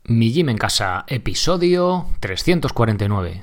Mi Gym en Casa, episodio 349.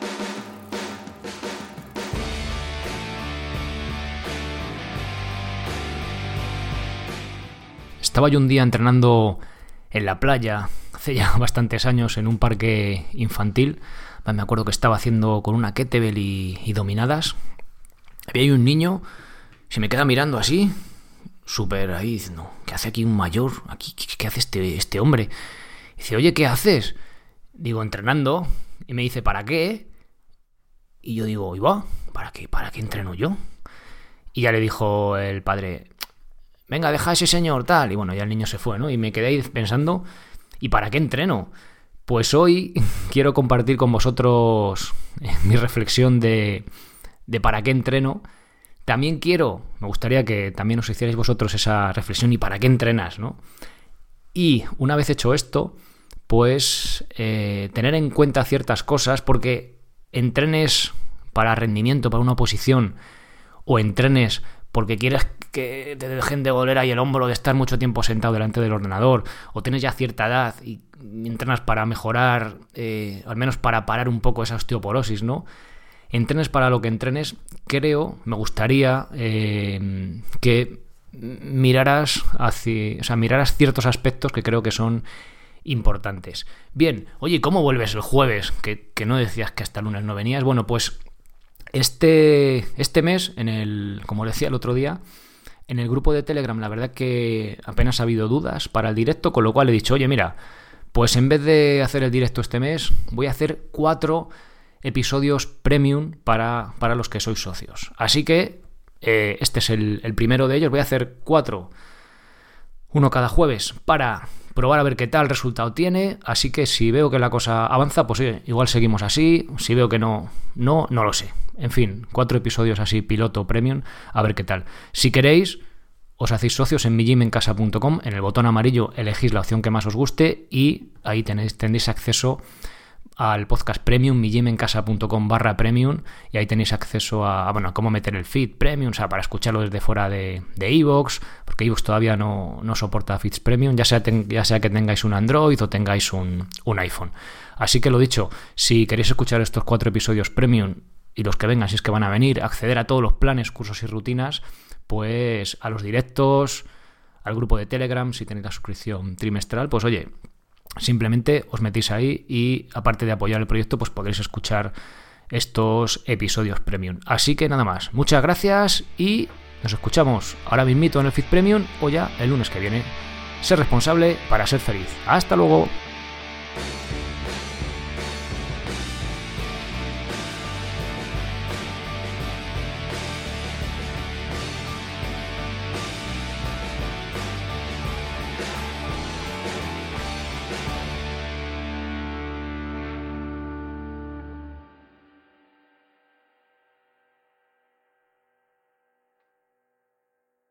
Estaba yo un día entrenando en la playa, hace ya bastantes años, en un parque infantil. Me acuerdo que estaba haciendo con una kettlebell y dominadas. Había ahí un niño, se me queda mirando así, súper ahí, diciendo, ¿qué hace aquí un mayor? Aquí, ¿qué hace este hombre? Dice, oye, ¿qué haces? Digo, entrenando. Y me dice, ¿para qué? Y yo digo, ¿y ¿Para qué entreno yo? Y ya le dijo el padre, venga, deja a ese señor, tal. Y bueno, ya el niño se fue, ¿no? Y me quedé ahí pensando, ¿y para qué entreno? Pues hoy quiero compartir con vosotros mi reflexión de para qué entreno. También me gustaría que también os hicierais vosotros esa reflexión, ¿y para qué entrenas, no? Y una vez hecho esto, pues tener en cuenta ciertas cosas, porque entrenes para rendimiento, para una oposición, o entrenes porque quieres que te dejen de doler ahí el hombro de estar mucho tiempo sentado delante del ordenador, o tienes ya cierta edad y entrenas para mejorar, al menos para parar un poco esa osteoporosis, ¿no? Entrenes para lo que entrenes, me gustaría que miraras ciertos aspectos que creo que son importantes. Bien, oye, ¿cómo vuelves el jueves? Que no decías que hasta el lunes no venías. Bueno, pues este mes, como decía el otro día, en el grupo de Telegram, la verdad que apenas ha habido dudas para el directo, con lo cual he dicho, oye, mira, pues en vez de hacer el directo este mes, voy a hacer 4 episodios premium para los que sois socios. Así que este es el primero de ellos. Voy a hacer 4, uno cada jueves, para probar a ver qué tal resultado tiene. Así que si veo que la cosa avanza, pues igual seguimos así. Si veo que no lo sé. En fin, 4 episodios así, piloto premium, a ver qué tal. Si queréis, os hacéis socios en migymencasa.com. En el botón amarillo elegís la opción que más os guste y ahí tendréis acceso al podcast premium, migymencasa.com/premium, y ahí tenéis acceso a cómo meter el feed premium, o sea, para escucharlo desde fuera de iVoox, porque iVoox todavía no soporta feeds premium, ya sea que tengáis un Android o tengáis un iPhone. Así que lo dicho, si queréis escuchar estos 4 episodios premium y los que vengan, si es que van a venir, acceder a todos los planes, cursos y rutinas, pues a los directos, al grupo de Telegram, si tenéis la suscripción trimestral, pues oye, simplemente os metéis ahí y aparte de apoyar el proyecto, pues podréis escuchar estos episodios premium. Así que nada más, muchas gracias y nos escuchamos ahora mismito en el feed premium o ya el lunes que viene. Ser responsable para ser feliz. Hasta luego.